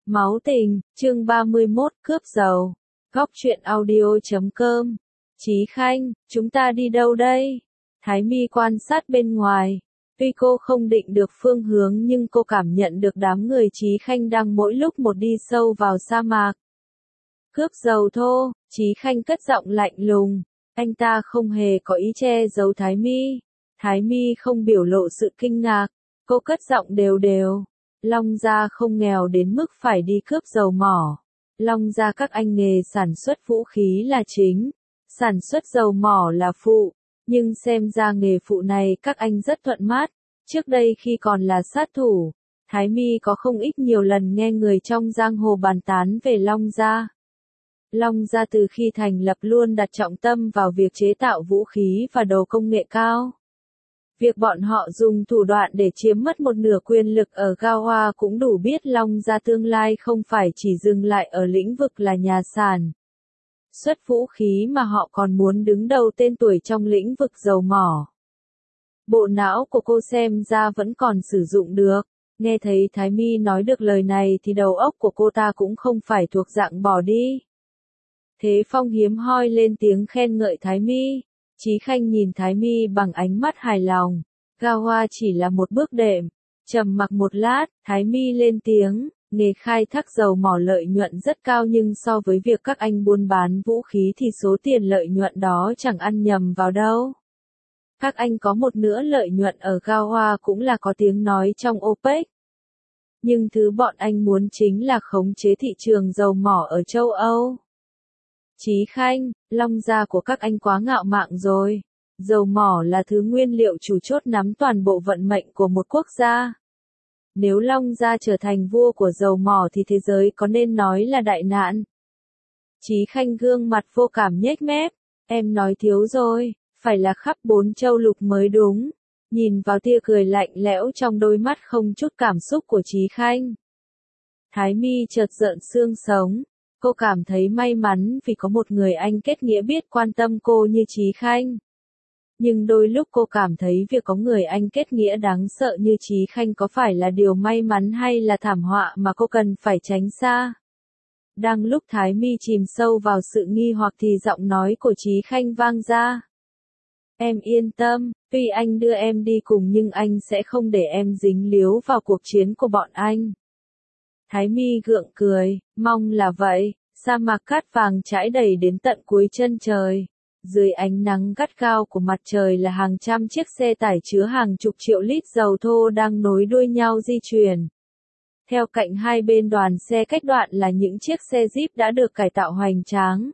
Máu tình, chương 31, cướp dầu. Góc truyện audio.com. Chí Khanh, chúng ta đi đâu đây? Thái Mi quan sát bên ngoài. Tuy cô không định được phương hướng nhưng cô cảm nhận được đám người Chí Khanh đang mỗi lúc một đi sâu vào sa mạc. Cướp dầu thô, Chí Khanh cất giọng lạnh lùng. Anh ta không hề có ý che giấu Thái Mi. Thái Mi không biểu lộ sự kinh ngạc. Cô cất giọng đều đều. Long gia không nghèo đến mức phải đi cướp dầu mỏ. Long gia các anh nghề sản xuất vũ khí là chính, sản xuất dầu mỏ là phụ, nhưng xem ra nghề phụ này các anh rất thuận mát. Trước đây khi còn là sát thủ, Thái Mi có không ít nhiều lần nghe người trong giang hồ bàn tán về Long gia. Long gia từ khi thành lập luôn đặt trọng tâm vào việc chế tạo vũ khí và đồ công nghệ cao. Việc bọn họ dùng thủ đoạn để chiếm mất một nửa quyền lực ở Gao Hoa cũng đủ biết Long gia tương lai không phải chỉ dừng lại ở lĩnh vực là nhà sản xuất vũ khí mà họ còn muốn đứng đầu tên tuổi trong lĩnh vực dầu mỏ. Bộ não của cô xem ra vẫn còn sử dụng được. Nghe thấy Thái Mi nói được lời này thì đầu óc của cô ta cũng không phải thuộc dạng bỏ đi. Thế Phong hiếm hoi lên tiếng khen ngợi Thái Mi. Chí Khanh nhìn Thái Mi bằng ánh mắt hài lòng. Gao Hoa chỉ là một bước đệm. Trầm mặc một lát, Thái Mi lên tiếng, nghề khai thác dầu mỏ lợi nhuận rất cao nhưng so với việc các anh buôn bán vũ khí thì số tiền lợi nhuận đó chẳng ăn nhầm vào đâu. Các anh có một nửa lợi nhuận ở Gao Hoa cũng là có tiếng nói trong OPEC. Nhưng thứ bọn anh muốn chính là khống chế thị trường dầu mỏ ở châu Âu. Chí Khanh, Long gia của các anh quá ngạo mạn rồi. Dầu mỏ là thứ nguyên liệu chủ chốt nắm toàn bộ vận mệnh của một quốc gia. Nếu Long gia trở thành vua của dầu mỏ thì thế giới có nên nói là đại nạn. Chí Khanh gương mặt vô cảm nhếch mép. Em nói thiếu rồi, phải là khắp 4 châu lục mới đúng. Nhìn vào tia cười lạnh lẽo trong đôi mắt không chút cảm xúc của Chí Khanh. Thái Mi chợt rợn xương sống. Cô cảm thấy may mắn vì có một người anh kết nghĩa biết quan tâm cô như Chí Khanh. Nhưng đôi lúc cô cảm thấy việc có người anh kết nghĩa đáng sợ như Chí Khanh có phải là điều may mắn hay là thảm họa mà cô cần phải tránh xa. Đang lúc Thái Mi chìm sâu vào sự nghi hoặc thì giọng nói của Chí Khanh vang ra. Em yên tâm, tuy anh đưa em đi cùng nhưng anh sẽ không để em dính líu vào cuộc chiến của bọn anh. Thái Mi gượng cười, mong là vậy. Sa mạc cát vàng trải đầy đến tận cuối chân trời. Dưới ánh nắng gắt gao của mặt trời là hàng trăm chiếc xe tải chứa hàng chục triệu lít dầu thô đang nối đuôi nhau di chuyển. Theo cạnh hai bên đoàn xe cách đoạn là những chiếc xe Jeep đã được cải tạo hoành tráng.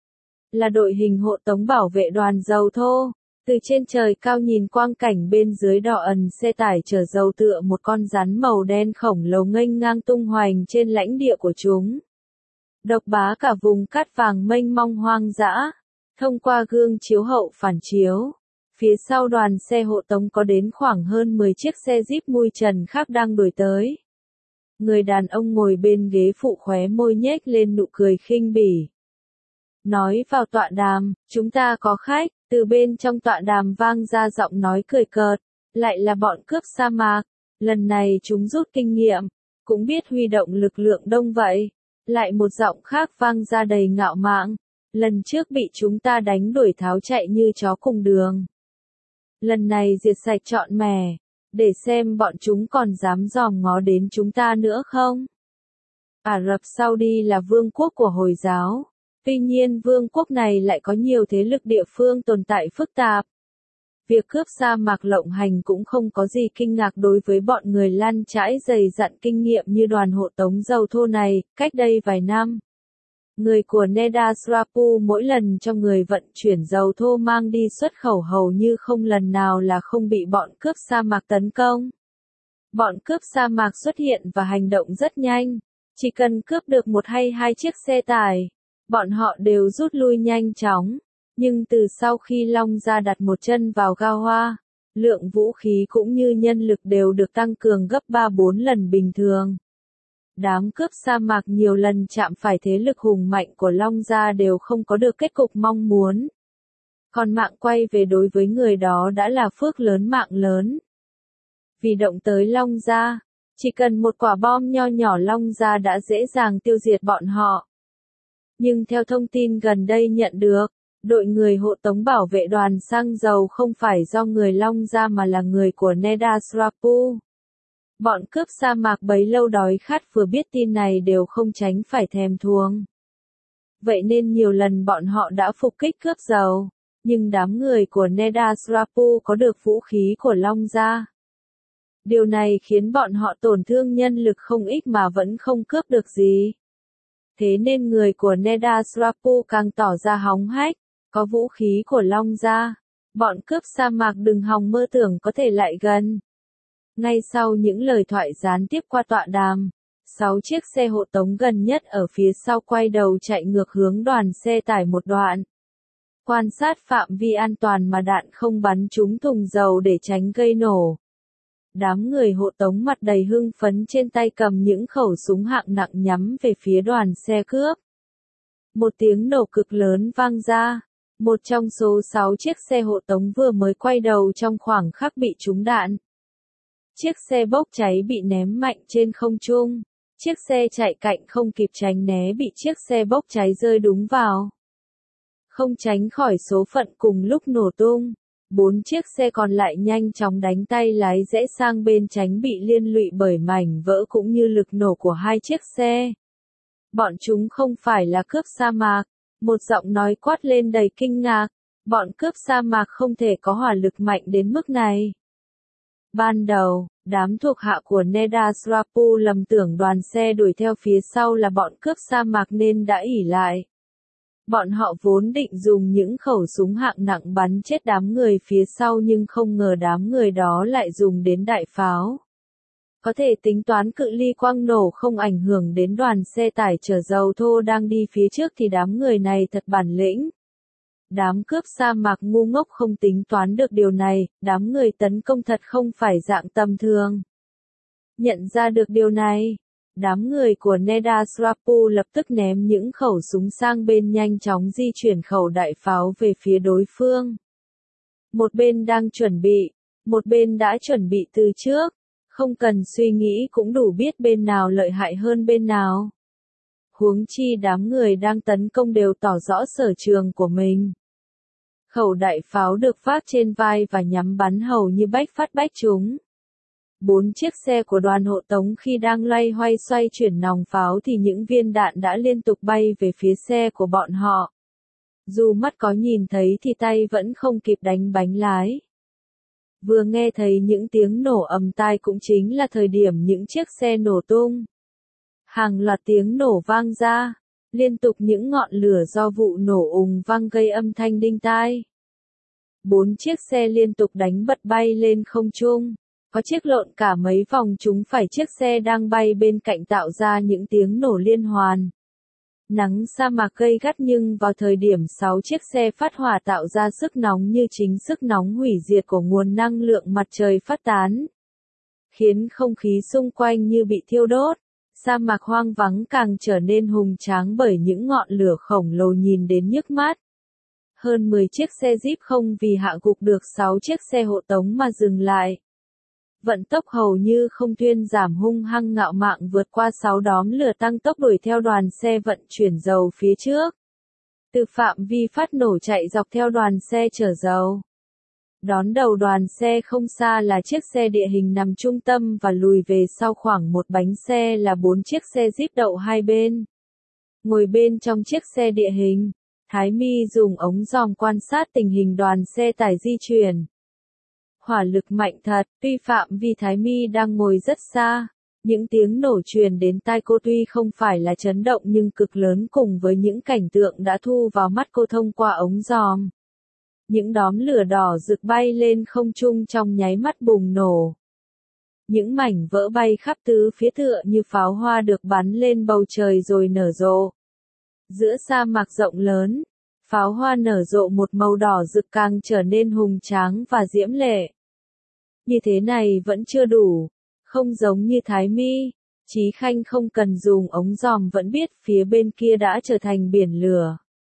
Là đội hình hộ tống bảo vệ đoàn dầu thô. Từ trên trời cao nhìn quang cảnh bên dưới đỏ ẩn xe tải chở dầu tựa một con rắn màu đen khổng lồ nghênh ngang tung hoành trên lãnh địa của chúng. Độc bá cả vùng cát vàng mênh mông hoang dã. Thông qua gương chiếu hậu phản chiếu, phía sau đoàn xe hộ tống có đến khoảng hơn 10 chiếc xe Jeep mui trần khác đang đuổi tới. Người đàn ông ngồi bên ghế phụ khóe môi nhếch lên nụ cười khinh bỉ. Nói vào tọa đàm, chúng ta có khách. Từ bên trong tọa đàm vang ra giọng nói cười cợt, lại là bọn cướp sa mạc. Lần này chúng rút kinh nghiệm, cũng biết huy động lực lượng đông vậy. Lại một giọng khác vang ra đầy ngạo mạn. Lần trước bị chúng ta đánh đuổi tháo chạy như chó cùng đường. Lần này diệt sạch trọn mẻ, để xem bọn chúng còn dám dòm ngó đến chúng ta nữa không. Ả Rập Saudi là vương quốc của Hồi giáo. Tuy nhiên vương quốc này lại có nhiều thế lực địa phương tồn tại phức tạp. Việc cướp sa mạc lộng hành cũng không có gì kinh ngạc đối với bọn người lăn trãi dày dặn kinh nghiệm như đoàn hộ tống dầu thô này, cách đây vài năm. Người của Neda Srapu mỗi lần cho người vận chuyển dầu thô mang đi xuất khẩu hầu như không lần nào là không bị bọn cướp sa mạc tấn công. Bọn cướp sa mạc xuất hiện và hành động rất nhanh. Chỉ cần cướp được một hay hai chiếc xe tải, bọn họ đều rút lui nhanh chóng. Nhưng từ sau khi Long gia đặt một chân vào Gao Hoa, lượng vũ khí cũng như nhân lực đều được tăng cường gấp 3-4 lần bình thường. Đám cướp sa mạc nhiều lần chạm phải thế lực hùng mạnh của Long gia đều không có được kết cục mong muốn. Còn mạng quay về đối với người đó đã là phước lớn mạng lớn. Vì động tới Long gia, Chỉ cần một quả bom nho nhỏ long ra đã dễ dàng tiêu diệt bọn họ. Nhưng theo thông tin gần đây nhận được, đội người hộ tống bảo vệ đoàn xăng dầu không phải do người Long Gia mà là người của Nedasrapu. Bọn cướp sa mạc bấy lâu đói khát vừa biết tin này đều không tránh phải thèm thuồng. Vậy nên nhiều lần bọn họ đã phục kích cướp dầu, nhưng đám người của Nedasrapu có được vũ khí của Long Gia. Điều này khiến bọn họ tổn thương nhân lực không ít mà vẫn không cướp được gì. Thế nên người của Nedasrapu càng tỏ ra hóng hách, có vũ khí của Long Gia. Bọn cướp sa mạc đừng hòng mơ tưởng có thể lại gần. Ngay sau những lời thoại gián tiếp qua tọa đàm, 6 chiếc xe hộ tống gần nhất ở phía sau quay đầu chạy ngược hướng đoàn xe tải một đoạn. Quan sát phạm vi an toàn mà đạn không bắn trúng thùng dầu để tránh gây nổ. Đám người hộ tống mặt đầy hưng phấn trên tay cầm những khẩu súng hạng nặng nhắm về phía đoàn xe cướp. Một tiếng nổ cực lớn vang ra. Một trong số 6 chiếc xe hộ tống vừa mới quay đầu trong khoảng khắc bị trúng đạn. Chiếc xe bốc cháy bị ném mạnh trên không trung. Chiếc xe chạy cạnh không kịp tránh né bị chiếc xe bốc cháy rơi đúng vào. Không tránh khỏi số phận cùng lúc nổ tung. 4 chiếc xe còn lại nhanh chóng đánh tay lái rẽ sang bên tránh bị liên lụy bởi mảnh vỡ cũng như lực nổ của 2 chiếc xe. Bọn chúng không phải là cướp sa mạc. Một giọng nói quát lên đầy kinh ngạc. Bọn cướp sa mạc không thể có hỏa lực mạnh đến mức này. Ban đầu, đám thuộc hạ của Nedasrapu lầm tưởng đoàn xe đuổi theo phía sau là bọn cướp sa mạc nên đã ỷ lại. Bọn họ vốn định dùng những khẩu súng hạng nặng bắn chết đám người phía sau nhưng không ngờ đám người đó lại dùng đến đại pháo. Có thể tính toán cự ly quang nổ không ảnh hưởng đến đoàn xe tải chở dầu thô đang đi phía trước thì đám người này thật bản lĩnh. Đám cướp sa mạc ngu ngốc không tính toán được điều này, đám người tấn công thật không phải dạng tầm thường. Nhận ra được điều này, đám người của Nedasrapu lập tức ném những khẩu súng sang bên nhanh chóng di chuyển khẩu đại pháo về phía đối phương. Một bên đang chuẩn bị, một bên đã chuẩn bị từ trước. Không cần suy nghĩ cũng đủ biết bên nào lợi hại hơn bên nào. Huống chi đám người đang tấn công đều tỏ rõ sở trường của mình. Khẩu đại pháo được vác trên vai và nhắm bắn hầu như bách phát bách trúng. 4 chiếc xe của đoàn hộ tống khi đang loay hoay xoay chuyển nòng pháo thì những viên đạn đã liên tục bay về phía xe của bọn họ. Dù mắt có nhìn thấy thì tay vẫn không kịp đánh bánh lái. Vừa nghe thấy những tiếng nổ ầm tai cũng chính là thời điểm những chiếc xe nổ tung. Hàng loạt tiếng nổ vang ra, liên tục những ngọn lửa do vụ nổ ùng vang gây âm thanh đinh tai. 4 chiếc xe liên tục đánh bật bay lên không trung, có chiếc lộn cả mấy vòng chúng phải chiếc xe đang bay bên cạnh tạo ra những tiếng nổ liên hoàn. Nắng sa mạc gay gắt nhưng vào thời điểm 6 chiếc xe phát hỏa tạo ra sức nóng như chính sức nóng hủy diệt của nguồn năng lượng mặt trời phát tán. Khiến không khí xung quanh như bị thiêu đốt, sa mạc hoang vắng càng trở nên hùng tráng bởi những ngọn lửa khổng lồ nhìn đến nhức mắt. Hơn 10 chiếc xe Jeep không vì hạ gục được 6 chiếc xe hộ tống mà dừng lại. Vận tốc hầu như không thuyên giảm hung hăng ngạo mạn vượt qua 6 đóm lửa tăng tốc đuổi theo đoàn xe vận chuyển dầu phía trước. Từ phạm vi phát nổ chạy dọc theo đoàn xe chở dầu. Đón đầu đoàn xe không xa là chiếc xe địa hình nằm trung tâm và lùi về sau khoảng một bánh xe là 4 chiếc xe Jeep đậu hai bên. Ngồi bên trong chiếc xe địa hình, Thái My dùng ống dòm quan sát tình hình đoàn xe tải di chuyển. Hỏa lực mạnh thật, tuy phạm vi Thái My đang ngồi rất xa. Những tiếng nổ truyền đến tai cô tuy không phải là chấn động nhưng cực lớn cùng với những cảnh tượng đã thu vào mắt cô thông qua ống dòm. Những đóm lửa đỏ rực bay lên không trung trong nháy mắt bùng nổ. Những mảnh vỡ bay khắp tứ phía tựa như pháo hoa được bắn lên bầu trời rồi nở rộ. Giữa sa mạc rộng lớn, pháo hoa nở rộ một màu đỏ rực càng trở nên hùng tráng và diễm lệ. Như thế này vẫn chưa đủ. Không giống như Thái My, Chí Khanh không cần dùng ống dòm vẫn biết phía bên kia đã trở thành biển lửa.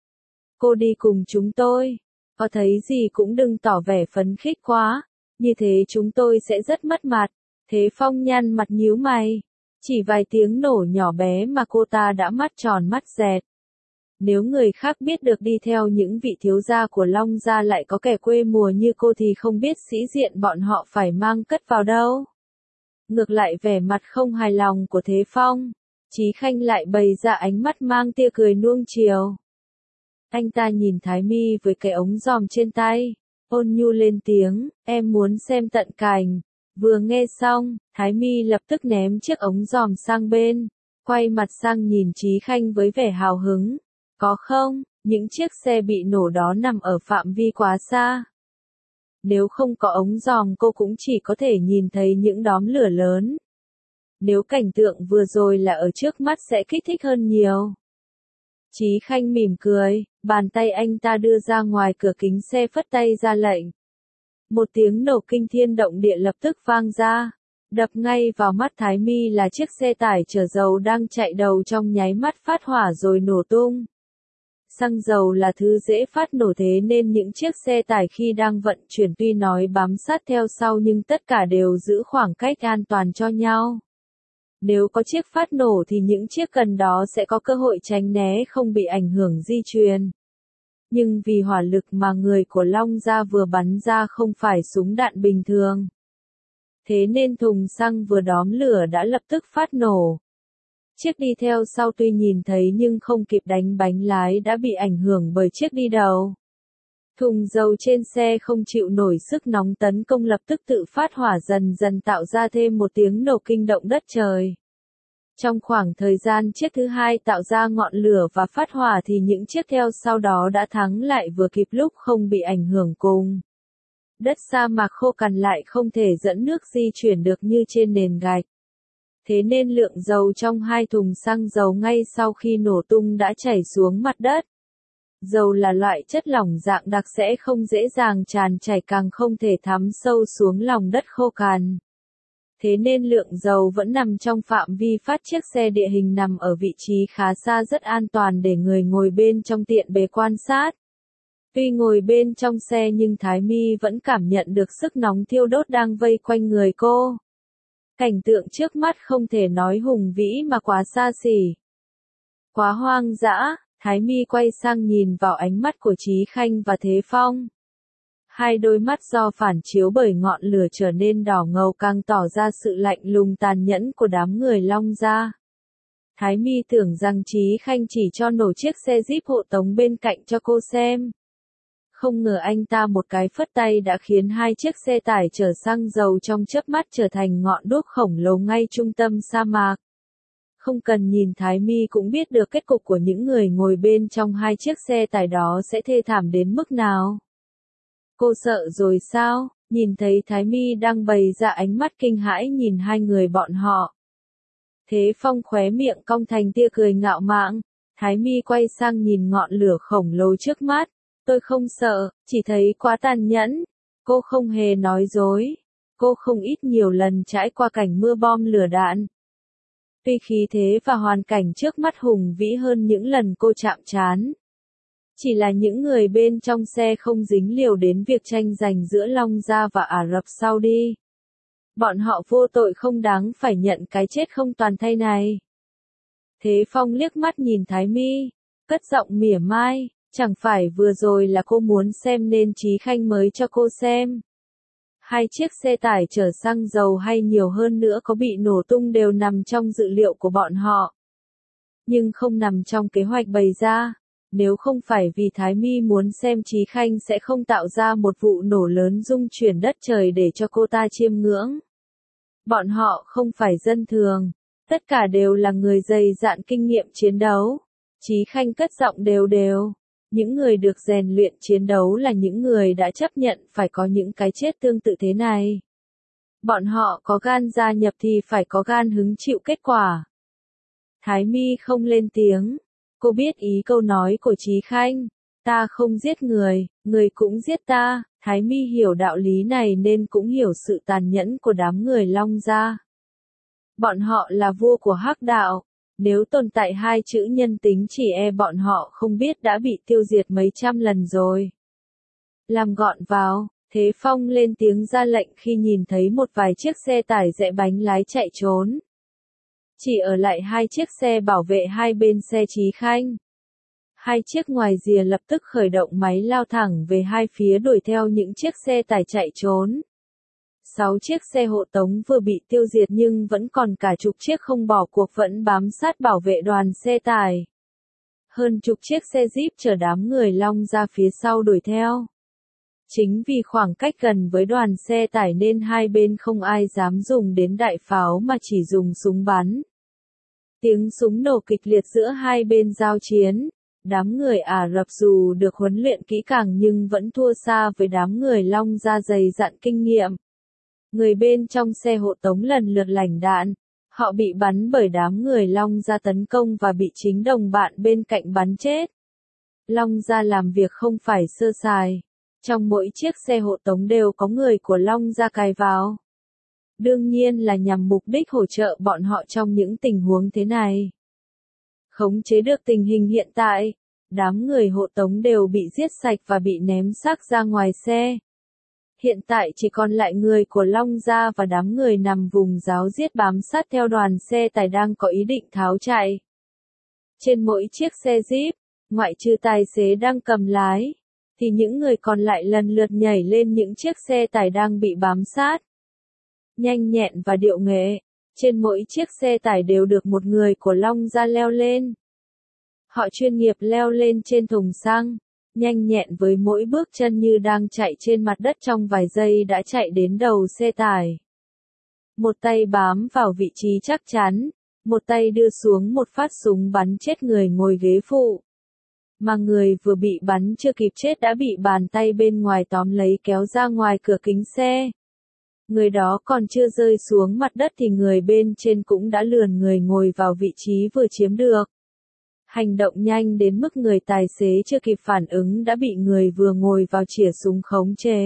Cô đi cùng chúng tôi, có thấy gì cũng đừng tỏ vẻ phấn khích quá, như thế chúng tôi sẽ rất mất mặt. Thế Phong nhăn mặt nhíu mày. Chỉ vài tiếng nổ nhỏ bé mà cô ta đã mắt tròn mắt dẹt. Nếu người khác biết được đi theo những vị thiếu gia của Long gia lại có kẻ quê mùa như cô thì không biết sĩ diện bọn họ phải mang cất vào đâu. Ngược lại vẻ mặt không hài lòng của Thế Phong, Chí Khanh lại bày ra ánh mắt mang tia cười nuông chiều. Anh ta nhìn Thái Mi với cái ống giòm trên tay, ôn nhu lên tiếng, em muốn xem tận cành. Vừa nghe xong, Thái Mi lập tức ném chiếc ống giòm sang bên, quay mặt sang nhìn Chí Khanh với vẻ hào hứng. Có không, những chiếc xe bị nổ đó nằm ở phạm vi quá xa. Nếu không có ống giòm cô cũng chỉ có thể nhìn thấy những đốm lửa lớn. Nếu cảnh tượng vừa rồi là ở trước mắt sẽ kích thích hơn nhiều. Chí Khanh mỉm cười, bàn tay anh ta đưa ra ngoài cửa kính xe phất tay ra lệnh. Một tiếng nổ kinh thiên động địa lập tức vang ra, đập ngay vào mắt Thái Mi là chiếc xe tải chở dầu đang chạy đầu trong nháy mắt phát hỏa rồi nổ tung. Xăng dầu là thứ dễ phát nổ thế nên những chiếc xe tải khi đang vận chuyển tuy nói bám sát theo sau nhưng tất cả đều giữ khoảng cách an toàn cho nhau. Nếu có chiếc phát nổ thì những chiếc gần đó sẽ có cơ hội tránh né không bị ảnh hưởng di truyền. Nhưng vì hỏa lực mà người của Long gia vừa bắn ra không phải súng đạn bình thường. Thế nên thùng xăng vừa đóm lửa đã lập tức phát nổ. Chiếc đi theo sau tuy nhìn thấy nhưng không kịp đánh bánh lái đã bị ảnh hưởng bởi chiếc đi đầu. Thùng dầu trên xe không chịu nổi sức nóng tấn công lập tức tự phát hỏa dần dần tạo ra thêm một tiếng nổ kinh động đất trời. Trong khoảng thời gian chiếc thứ hai tạo ra ngọn lửa và phát hỏa thì những chiếc theo sau đó đã thắng lại vừa kịp lúc không bị ảnh hưởng cùng. Đất sa mạc khô cằn lại không thể dẫn nước di chuyển được như trên nền gạch. Thế nên lượng dầu trong hai thùng xăng dầu ngay sau khi nổ tung đã chảy xuống mặt đất. Dầu là loại chất lỏng dạng đặc sẽ không dễ dàng tràn chảy càng không thể thấm sâu xuống lòng đất khô cằn. Thế nên lượng dầu vẫn nằm trong phạm vi phát chiếc xe địa hình nằm ở vị trí khá xa rất an toàn để người ngồi bên trong tiện bề quan sát. Tuy ngồi bên trong xe nhưng Thái Mi vẫn cảm nhận được sức nóng thiêu đốt đang vây quanh người cô. Cảnh tượng trước mắt không thể nói hùng vĩ mà quá xa xỉ. Quá hoang dã, Thái Mi quay sang nhìn vào ánh mắt của Chí Khanh và Thế Phong. Hai đôi mắt do phản chiếu bởi ngọn lửa trở nên đỏ ngầu càng tỏ ra sự lạnh lùng tàn nhẫn của đám người Long gia. Thái Mi tưởng rằng Chí Khanh chỉ cho nổ chiếc xe Jeep hộ tống bên cạnh cho cô xem. Không ngờ anh ta một cái phất tay đã khiến hai chiếc xe tải chở xăng dầu trong chớp mắt trở thành ngọn đuốc khổng lồ ngay trung tâm sa mạc. Không cần nhìn Thái Mi cũng biết được kết cục của những người ngồi bên trong hai chiếc xe tải đó sẽ thê thảm đến mức nào. Cô sợ rồi sao? Nhìn thấy Thái Mi đang bày ra ánh mắt kinh hãi nhìn hai người bọn họ. Thế Phong khóe miệng cong thành tia cười ngạo mạn. Thái Mi quay sang nhìn ngọn lửa khổng lồ trước mắt. Tôi không sợ, chỉ thấy quá tàn nhẫn. Cô không hề nói dối. Cô không ít nhiều lần trải qua cảnh mưa bom lửa đạn. Tuy khí thế và hoàn cảnh trước mắt hùng vĩ hơn những lần cô chạm trán. Chỉ là những người bên trong xe không dính liều đến việc tranh giành giữa Long gia và Ả Rập Saudi. Bọn họ vô tội không đáng phải nhận cái chết không toàn thây này. Thế Phong liếc mắt nhìn Thái Mi, cất giọng mỉa mai, chẳng phải vừa rồi là cô muốn xem nên Chí Khanh mới cho cô xem. Hai chiếc xe tải chở xăng dầu hay nhiều hơn nữa có bị nổ tung đều nằm trong dự liệu của bọn họ. Nhưng không nằm trong kế hoạch bày ra. Nếu không phải vì Thái Mi muốn xem Chí Khanh sẽ không tạo ra một vụ nổ lớn rung chuyển đất trời để cho cô ta chiêm ngưỡng. Bọn họ không phải dân thường, tất cả đều là người dày dạn kinh nghiệm chiến đấu. Chí Khanh cất giọng đều đều. Những người được rèn luyện chiến đấu là những người đã chấp nhận phải có những cái chết tương tự thế này. Bọn họ có gan gia nhập thì phải có gan hứng chịu kết quả. Thái Mi không lên tiếng. Cô biết ý câu nói của Chí Khanh. Ta không giết người, người cũng giết ta. Thái Mi hiểu đạo lý này nên cũng hiểu sự tàn nhẫn của đám người Long gia. Bọn họ là vua của hắc đạo. Nếu tồn tại hai chữ nhân tính chỉ bọn họ không biết đã bị tiêu diệt mấy trăm lần rồi. Làm gọn vào, Thế Phong lên tiếng ra lệnh khi nhìn thấy một vài chiếc xe tải rẽ bánh lái chạy trốn. Chỉ ở lại 2 chiếc xe bảo vệ hai bên xe Chí Khanh. 2 chiếc ngoài rìa lập tức khởi động máy lao thẳng về hai phía đuổi theo những chiếc xe tải chạy trốn. 6 chiếc xe hộ tống vừa bị tiêu diệt nhưng vẫn còn cả chục chiếc không bỏ cuộc vẫn bám sát bảo vệ đoàn xe tải. Hơn chục chiếc xe Jeep chở đám người Long ra phía sau đuổi theo. Chính vì khoảng cách gần với đoàn xe tải nên hai bên không ai dám dùng đến đại pháo mà chỉ dùng súng bắn. Tiếng súng nổ kịch liệt giữa hai bên giao chiến. Đám người Ả Rập dù được huấn luyện kỹ càng nhưng vẫn thua xa với đám người Long da dày dặn kinh nghiệm. Người bên trong xe hộ tống lần lượt lảnh đạn. Họ bị bắn bởi đám người Long da tấn công và bị chính đồng bạn bên cạnh bắn chết. Long da làm việc không phải sơ sài. Trong mỗi chiếc xe hộ tống đều có người của Long da cài vào. Đương nhiên là nhằm mục đích hỗ trợ bọn họ trong những tình huống thế này. Khống chế được tình hình hiện tại, đám người hộ tống đều bị giết sạch và bị ném xác ra ngoài xe. Hiện tại chỉ còn lại người của Long gia và đám người nằm vùng giáo giết bám sát theo đoàn xe tải đang có ý định tháo chạy. Trên mỗi chiếc xe Jeep, ngoại trừ tài xế đang cầm lái, thì những người còn lại lần lượt nhảy lên những chiếc xe tải đang bị bám sát. Nhanh nhẹn và điệu nghệ, trên mỗi chiếc xe tải đều được một người của Long gia leo lên. Họ chuyên nghiệp leo lên trên thùng xăng, nhanh nhẹn với mỗi bước chân như đang chạy trên mặt đất trong vài giây đã chạy đến đầu xe tải. Một tay bám vào vị trí chắc chắn, một tay đưa xuống một phát súng bắn chết người ngồi ghế phụ. Mà người vừa bị bắn chưa kịp chết đã bị bàn tay bên ngoài tóm lấy kéo ra ngoài cửa kính xe. Người đó còn chưa rơi xuống mặt đất thì người bên trên cũng đã lườn người ngồi vào vị trí vừa chiếm được. Hành động nhanh đến mức người tài xế chưa kịp phản ứng đã bị người vừa ngồi vào chĩa súng khống chế.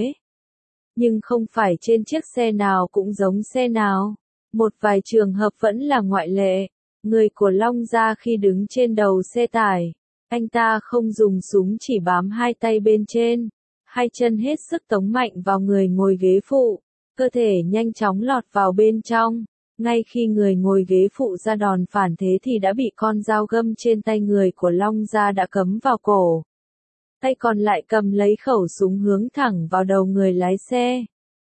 Nhưng không phải trên chiếc xe nào cũng giống xe nào. Một vài trường hợp vẫn là ngoại lệ. Người của Long gia khi đứng trên đầu xe tải, anh ta không dùng súng chỉ bám hai tay bên trên. Hai chân hết sức tống mạnh vào người ngồi ghế phụ. Cơ thể nhanh chóng lọt vào bên trong. Ngay khi người ngồi ghế phụ ra đòn phản thế thì đã bị con dao găm trên tay người của Long gia đã cắm vào cổ. Tay còn lại cầm lấy khẩu súng hướng thẳng vào đầu người lái xe.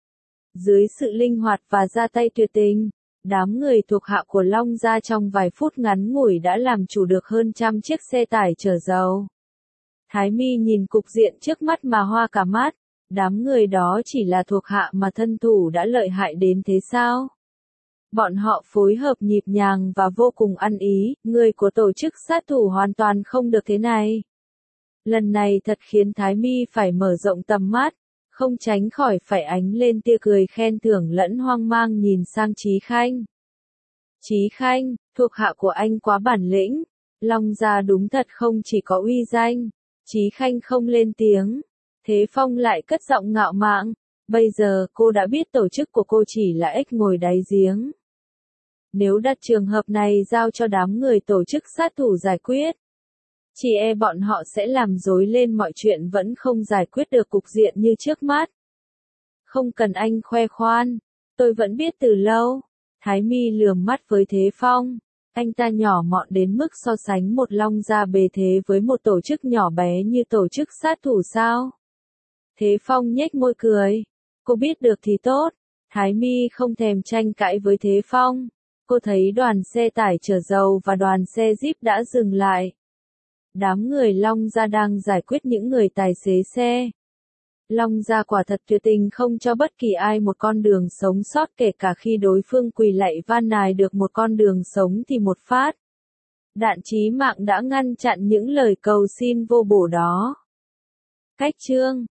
Dưới sự linh hoạt và ra tay tuyệt tình, đám người thuộc hạ của Long gia trong vài phút ngắn ngủi đã làm chủ được hơn trăm chiếc xe tải chở dầu. Thái Mi nhìn cục diện trước mắt mà hoa cả mắt. Đám người đó chỉ là thuộc hạ mà thân thủ đã lợi hại đến thế sao? Bọn họ phối hợp nhịp nhàng và vô cùng ăn ý, người của tổ chức sát thủ hoàn toàn không được thế này. Lần này thật khiến Thái Mi phải mở rộng tầm mắt, không tránh khỏi phải ánh lên tia cười khen thưởng lẫn hoang mang nhìn sang Chí Khanh. Chí Khanh, thuộc hạ của anh quá bản lĩnh, Long gia đúng thật không chỉ có uy danh. Chí Khanh không lên tiếng. Thế Phong lại cất giọng ngạo mạn, bây giờ cô đã biết tổ chức của cô chỉ là ếch ngồi đáy giếng. Nếu đặt trường hợp này giao cho đám người tổ chức sát thủ giải quyết, chỉ e bọn họ sẽ làm rối lên mọi chuyện vẫn không giải quyết được cục diện như trước mắt. Không cần anh khoe khoan, tôi vẫn biết từ lâu. Thái Mi lườm mắt với Thế Phong, anh ta nhỏ mọn đến mức so sánh một Long gia bề thế với một tổ chức nhỏ bé như tổ chức sát thủ sao? Thế Phong nhếch môi cười. Cô biết được thì tốt. Thái Mi không thèm tranh cãi với Thế Phong. Cô thấy đoàn xe tải chở dầu và đoàn xe Jeep đã dừng lại. Đám người Long gia đang giải quyết những người tài xế xe. Long gia quả thật tuyệt tình không cho bất kỳ ai một con đường sống sót kể cả khi đối phương quỳ lạy van nài được một con đường sống thì một phát. Đạn chí mạng đã ngăn chặn những lời cầu xin vô bổ đó. Cách chương